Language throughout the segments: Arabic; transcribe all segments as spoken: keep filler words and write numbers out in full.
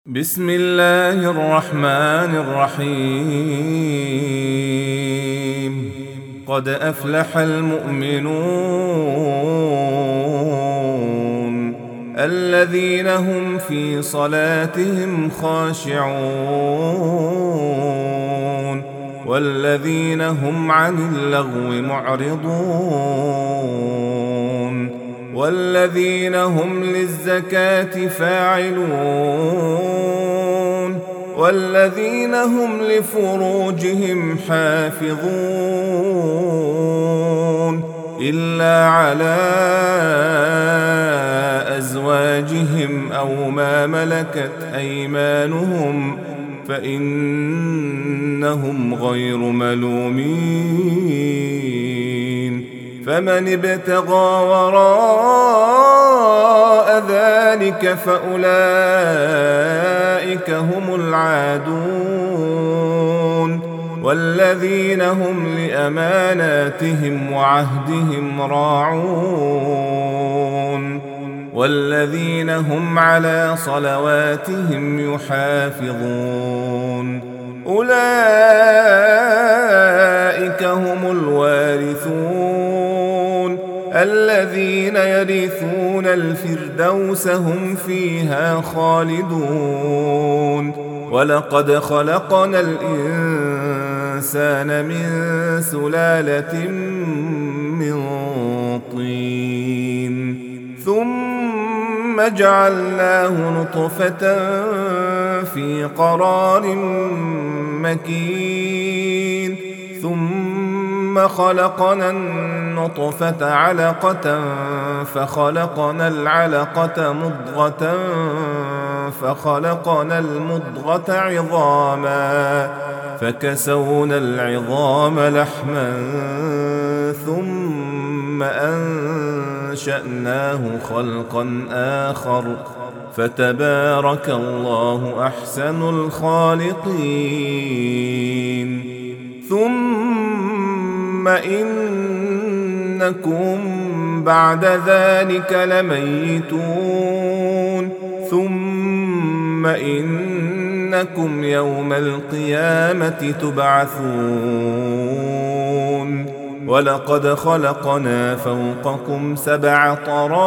بسم الله الرحمن الرحيم قد أفلح المؤمنون الذين هم في صلاتهم خاشعون والذين هم عن اللغو معرضون والذين هم للزكاة فاعلون والذين هم لفروجهم حافظون إلا على أزواجهم أو ما ملكت أيمانهم فإنهم غير ملومين فمن ابتغى وراء ذلك فأولئك هم العادون والذين هم لأماناتهم وعهدهم راعون والذين هم على صلواتهم يحافظون أولئك هم الوارثون الذين يرثون الفردوس هم فيها خالدون ولقد خلقنا الإنسان من سلالة من طين ثم جعلناه نطفة في قرار مكين ثم خلقنا النطفة علقة فخلقنا العلقة مضغة فخلقنا المضغة عظاما فكسونا العظام لحما ثم أنشأناه خلقا آخر فتبارك الله أحسن الخالقين ثم إنكم بعد ذلك لميتون ثم إنكم يوم القيامة تبعثون ولقد خلقنا فوقكم سبع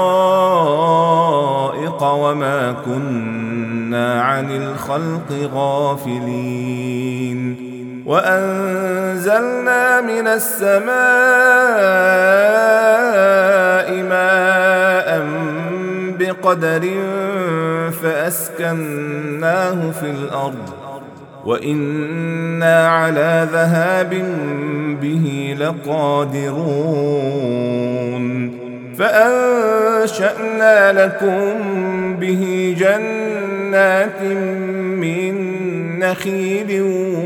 طرائق وما كنا عن الخلق غافلين وأنزلنا من السماء ماء بقدر فأسكناه في الأرض وإنا على ذهاب به لقادرون فأنشأنا لكم به جنات من نخيل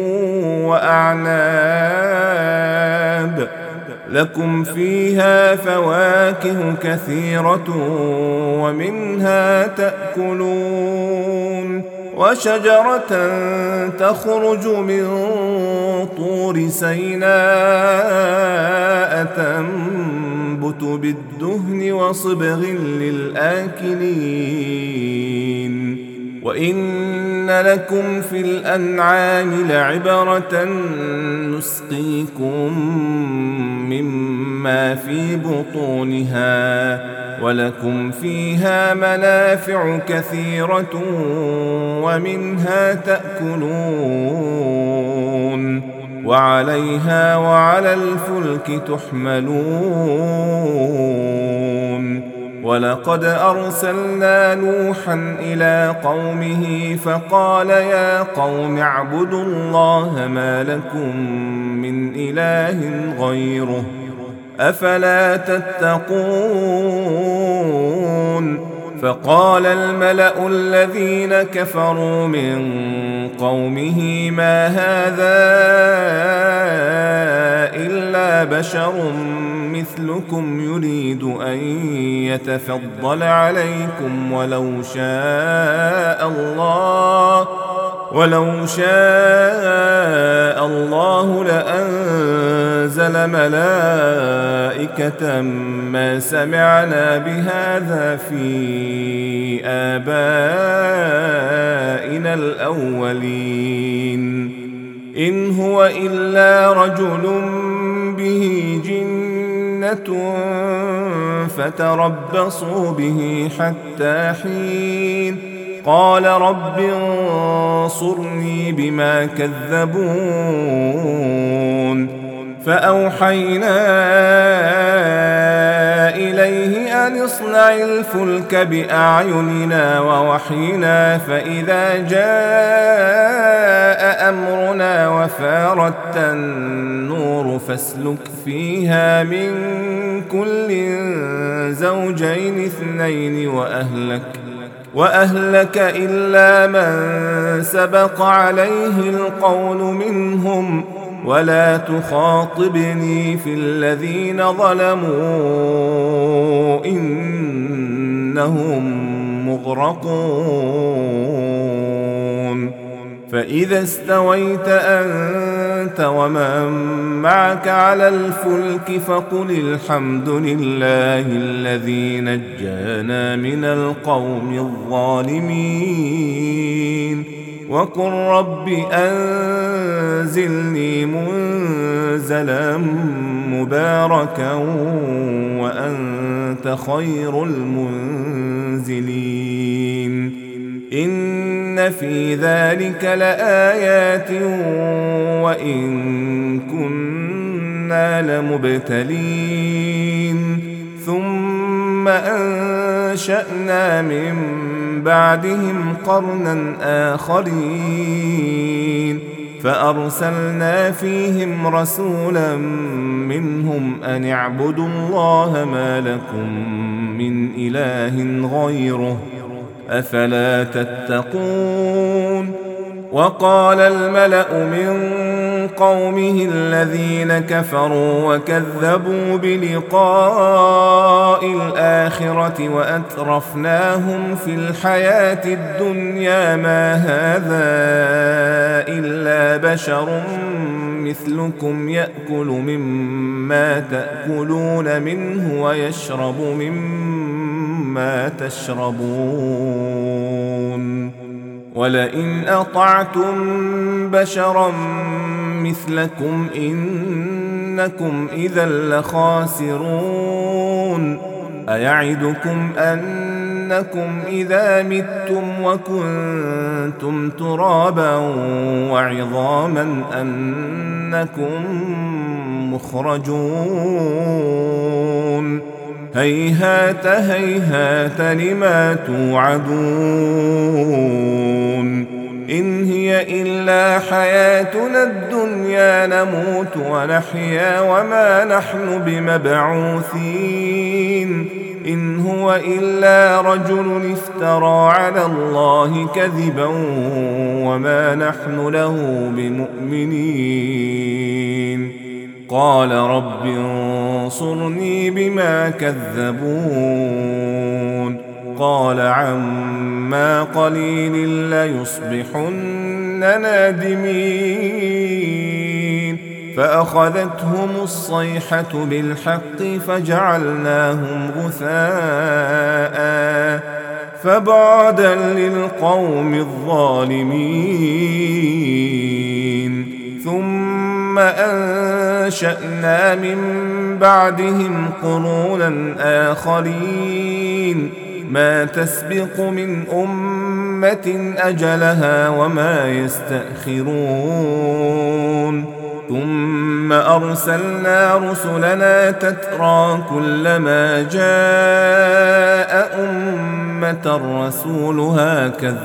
وأعناب لكم فيها فواكه كثيرة ومنها تأكلون وشجرة تخرج من طور سيناء تنبت بالدهن وصبغ للآكلين وإن لكم في الأنعام لعبرة نسقيكم مما في بطونها ولكم فيها منافع كثيرة ومنها تأكلون وعليها وعلى الفلك تحملون ولقد أرسلنا نوحا إلى قومه فقال يا قوم اعبدوا الله ما لكم من إله غيره أفلا تتقون فقال الملأ الذين كفروا من قومه ما هذا إلا بشر مثلكم يريد أن يتفضل عليكم ولو شاء الله ولو شاء الله لأنزل ملائكة ما سمعنا بهذا في آبائنا الأولين إن هو إلا رجل به جنة فتربصوا به حتى حين قال رب انصرني بما كذبون فأوحينا إليه أن اصنع الفلك بأعيننا ووحينا فإذا جاء أمرنا وفارت النور فاسلك فيها من كل زوجين اثنين وأهلك وأهلك إلا من سبق عليه القول منهم ولا تخاطبني في الذين ظلموا إنهم مغرقون فإذا استويت أنت ومن معك على الفلك فقل الحمد لله الذي نجانا من القوم الظالمين وقل رب أنزلني منزلا مباركا وأنت خير المنزلين إن في ذلك لآيات وإن كنا لمبتلين ثم أنشأنا من بعدهم قرنا آخرين فأرسلنا فيهم رسولا منهم أن اعبدوا الله ما لكم من إله غيره أفلا تتقون وقال الملأ من قومه الذين كفروا وكذبوا بلقاء الآخرة وأترفناهم في الحياة الدنيا ما هذا إلا بشر مثلكم يأكل مما تأكلون منه ويشرب مما تشربون ولئن أطعتم بشرا مثلكم إنكم إذا لخاسرون أيعدكم أنكم إذا متم وكنتم ترابا وعظاما أنكم مخرجون هيهات هيهات لما توعدون إن هي إلا حياتنا الدنيا نموت ونحيا وما نحن بمبعوثين إن هو إلا رجل افترى على الله كذبا وما نحن له بمؤمنين قال رب انصرني بما كذبون قال عما قليل ليصبحن نادمين فأخذتهم الصيحة بالحق فجعلناهم غثاء فبعدا للقوم الظالمين ثم أنشأنا من بعدهم قرونا آخرين ما تسبق من أمة أجلها وما يستأخرون ثم أرسلنا رسلنا تترى كلما جاء أمة رسولها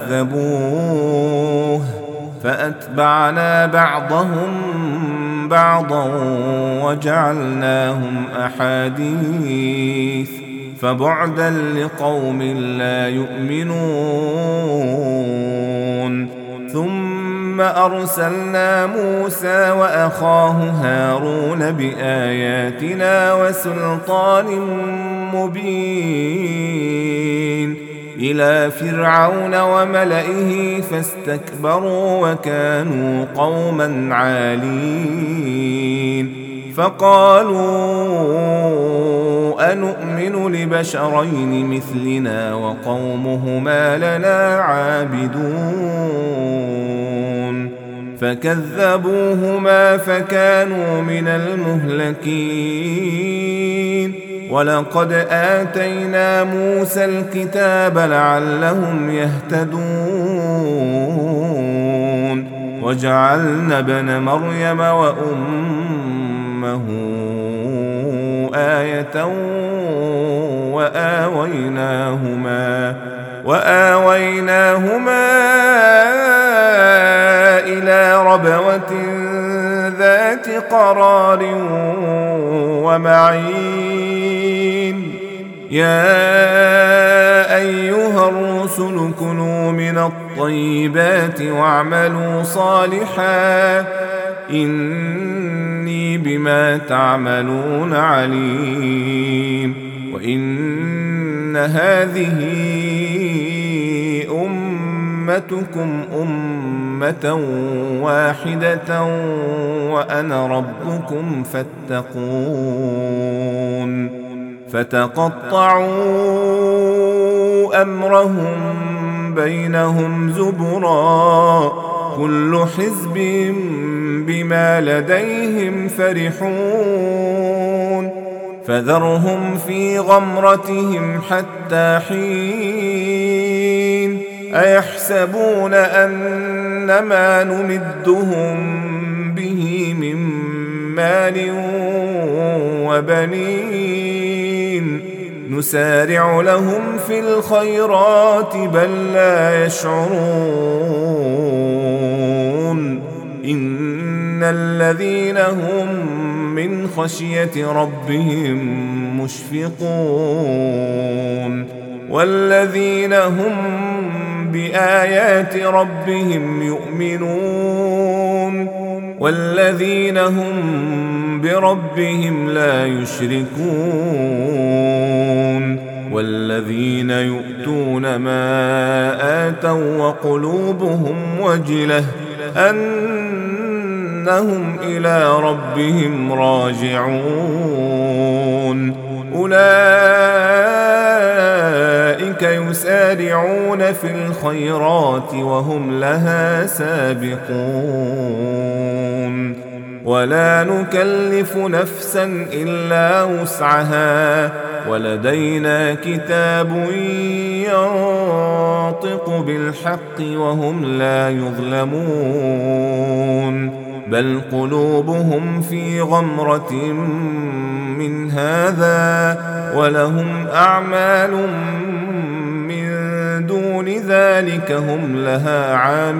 كذبوه فأتبعنا بعضهم بعضا وجعلناهم أحاديث فبعدا لقوم لا يؤمنون ثم أرسلنا موسى وأخاه هارون بآياتنا وسلطان مبين إلى فرعون وملئه فاستكبروا وكانوا قوما عالين فقالوا أنؤمن لبشرين مثلنا وقومهما لنا عابدون فكذبوهما فكانوا من المهلكين ولقد آتينا موسى الكتاب لعلهم يهتدون وجعلنا ابن مريم وأمه آية وآويناهما وآويناهما إلى ربوة ذات قرار ومعين يا أيها الرسل كلوا من الطيبات واعملوا صالحا إني بما تعملون عليم وإن هذه أمتكم أمة واحدة وأنا ربكم فاتقون فتقطعوا أمرهم بينهم زبرا كل حزب بما لديهم فرحون فذرهم في غمرتهم حتى حين أيحسبون أن ما نمدهم به من مال وبنين نسارع لهم في الخيرات بل لا يشعرون إن الذين هم من خشية ربهم مشفقون والذين هم بآيات ربهم يؤمنون والذين هم بربهم لا يشركون والذين يؤتون ما آتوا وقلوبهم وجلة أنهم إلى ربهم راجعون أولئك يسارعون في الخيرات وهم لها سابقون ولا نكلف نفسا إلا وسعها ولدينا كتاب ينطق بالحق وهم لا يظلمون بل قلوبهم في غمرة من هذا ولهم أعمال من دون ذلك هم لها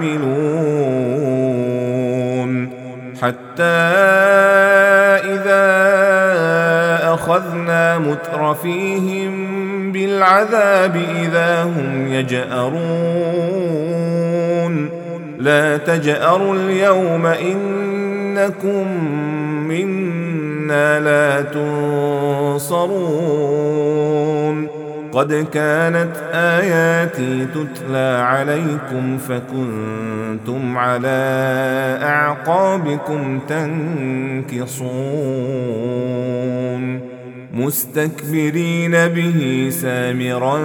عاملون حتى إذا أخذنا مترفيهم بالعذاب إذا هم يجأرون لا تجأروا اليوم إنكم منا لا تنصرون قد كانت آياتي تتلى عليكم فكنتم على أعقابكم تنكصون مستكبرين به سامرا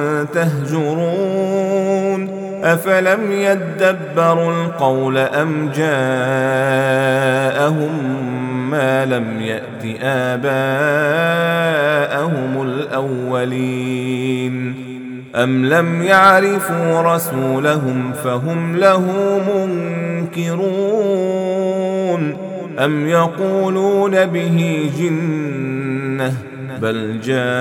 تهجرون أفلم يدبروا القول أم جاءهم ما لم يأت آباءهم الأولين أم لم يعرفوا رسولهم فهم له منكرون أم يقولون به جنة بل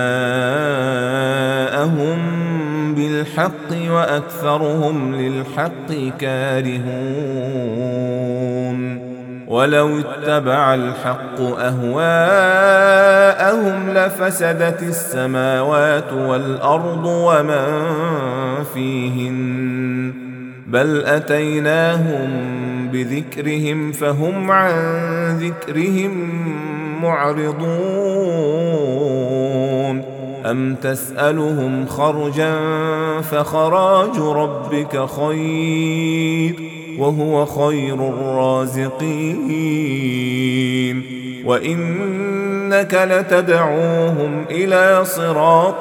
جاءهم بالحق وأكثرهم للحق كارهون ولو اتبع الحق أهواءهم لفسدت السماوات والأرض ومن فيهن بل أتيناهم بذكرهم فهم عن ذكرهم معرضون أم تسألهم خرجا فخراج ربك خير وهو خير الرازقين وإنك لتدعوهم إلى صراط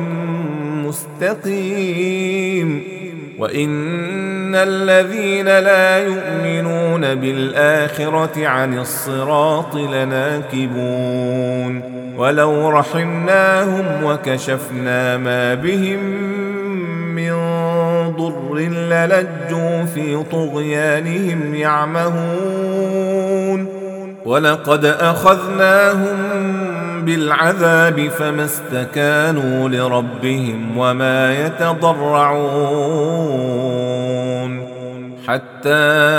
مستقيم وإن الذين لا يؤمنون بالآخرة عن الصراط لناكبون ولو رحمناهم وكشفنا ما بهم من ضر للجوا في طغيانهم يعمهون ولقد أخذناهم بالعذاب فما استكانوا لربهم وما يتضرعون حتى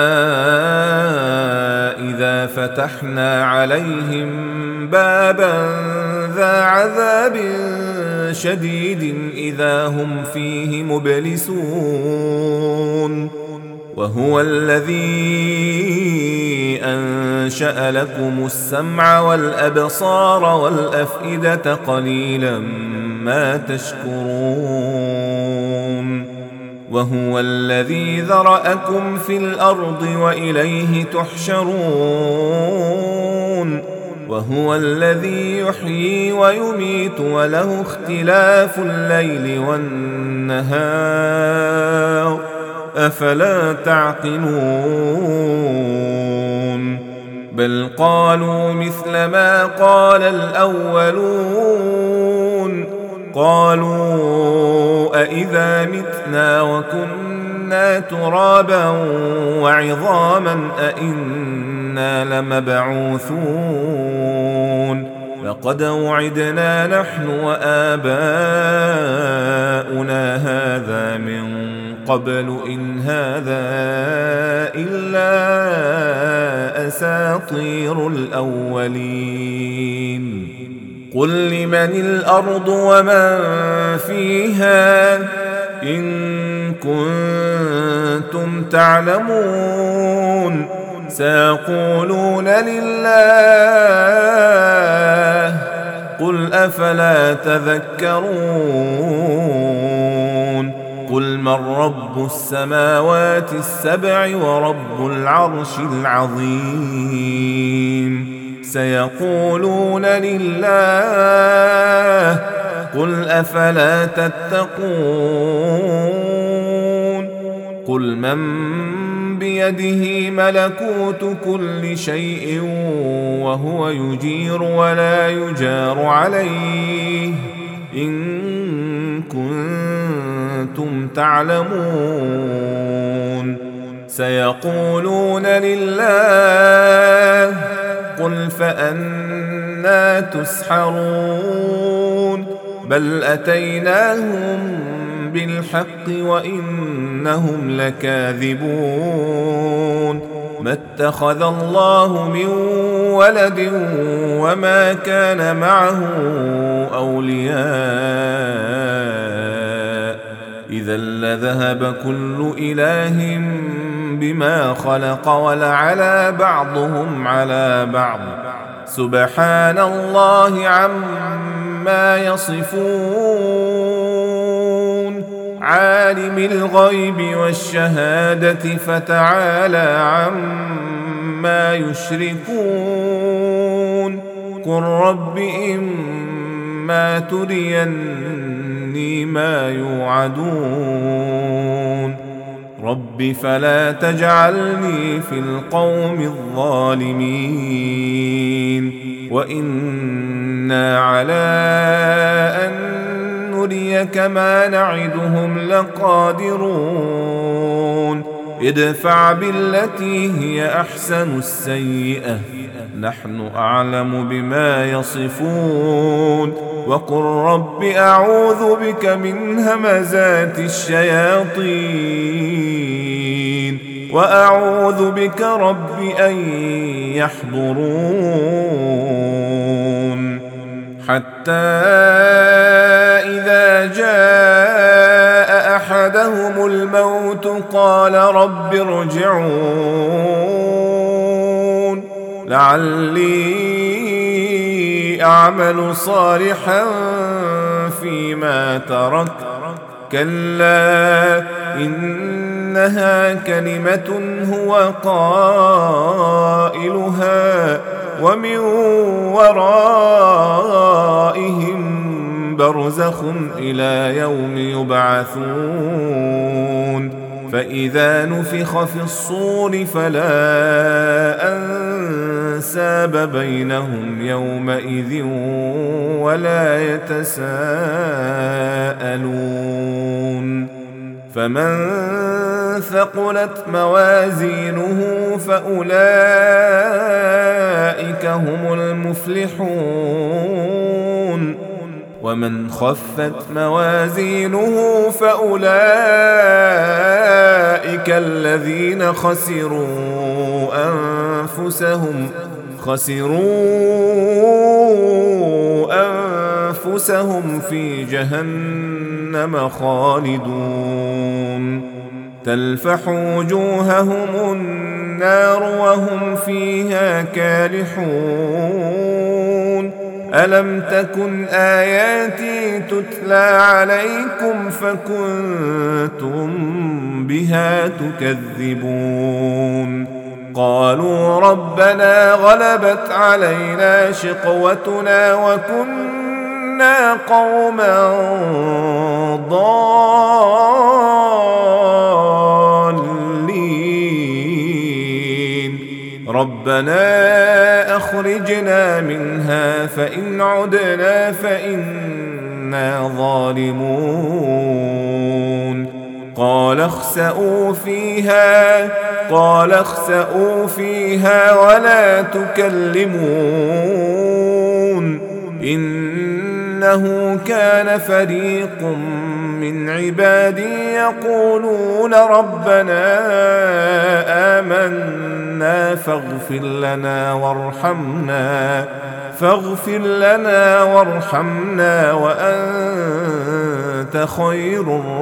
إذا فتحنا عليهم بابا ذا عذاب شديد إذا هم فيه مبلسون وهو الذي أنشأ لكم السمع والأبصار والأفئدة قليلا ما تشكرون وهو الذي ذرأكم في الأرض وإليه تحشرون وهو الذي يحيي ويميت وله اختلاف الليل والنهار أفلا تعقلون بل قالوا مثل ما قال الأولون قالوا أإذا متنا وكنا ترابا وعظاما أإنا لمبعوثون لقد وعدنا نحن وآباؤنا هذا من قبل إن هذا إلا أساطير الأولين قل لمن الأرض ومن فيها إن كنتم تعلمون سيقولون لله قل أفلا تذكرون قل من رب السماوات السبع ورب العرش العظيم سيقولون لله قل أفلا تتقون قل من بيده ملكوت كل شيء وهو يجير ولا يجار عليه إن كنتم تعلمون سيقولون لله قل فأنى تسحرون بل أتيناهم بالحق وإنهم لكاذبون ما اتخذ الله من ولد وما كان معه أولياء إذا لذهب كل إله بما خلق ولعلى بعضهم على بعض سبحان الله عما يصفون عالم الغيب والشهادة فتعالى عما يشركون قل رب إما تريني ما يوعدون رب فلا تجعلني في القوم الظالمين وإنا على أن نريك ما نعدهم لقادرون ادفع بالتي هي أحسن السيئة نحن أعلم بما يصفون وقل رب أعوذ بك من همزات الشياطين وأعوذ بك رب أن يحضرون حتى إذا جاء أحدهم الموت قال رب ارجعون لعلي أعمل صالحا فيما ترك كلا إنها كلمة هو قائلها ومن ورائهم برزخ إلى يوم يبعثون فإذا نفخ في الصور فلا أنساب بينهم يومئذ ولا يتساءلون فمن ثقلت موازينه فأولئك هم المفلحون ومن خفت موازينه فأولئك الذين خسروا أنفسهم خسروا أنفسهم في جهنم خالدون تلفح وجوههم النار وهم فيها كالحون ألم تكن آياتي تتلى عليكم فكنتم بها تكذبون قالوا ربنا غلبت علينا شقوتنا وكنا قوما ضالين ربنا أخرجنا منها فإن عدنا فإنا ظالمون قال اخسئوا فيها قال اخسئوا فيها ولا تكلمون إنه كان فريق من عبادي يقولون ربنا آمنا فاغفر لنا وارحمنا فاغفر لنا وارحمنا وأنت خير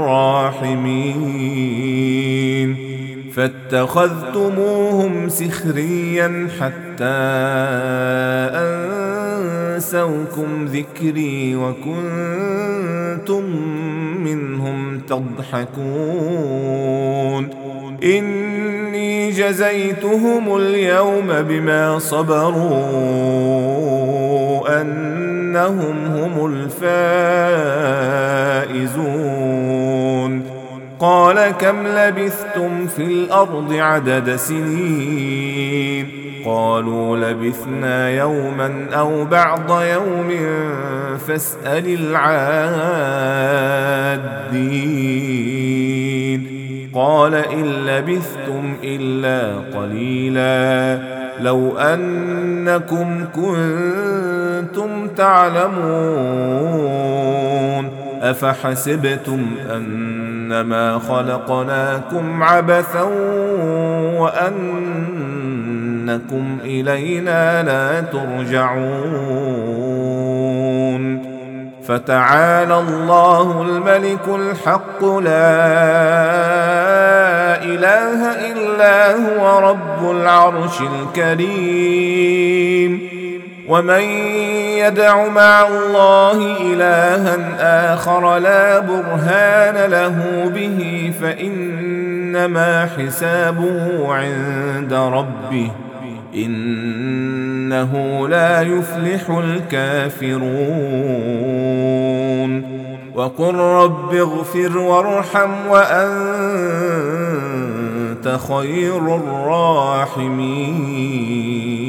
الراحمين فاتخذتموهم سخريا حتى أنسوكم ذكري وكنتم منهم تضحكون إني جزيتهم اليوم بما صبروا أنهم هم الفائزون قال كم لبثتم في الأرض عدد سنين قالوا لبثنا يوما أو بعض يوم فاسأل العادين قال إن لبثتم إلا قليلا لو أنكم كنتم تعلمون أفحسبتم أنما خلقناكم عبثا وأنكم إلينا لا ترجعون فتعالى الله الملك الحق لا إله إلا هو رب العرش الكريم ومن يدع مع الله إلها آخر لا برهان له به فإنما حسابه عند ربه إنه لا يفلح الكافرون وقل رب اغفر وارحم وأنت خير الراحمين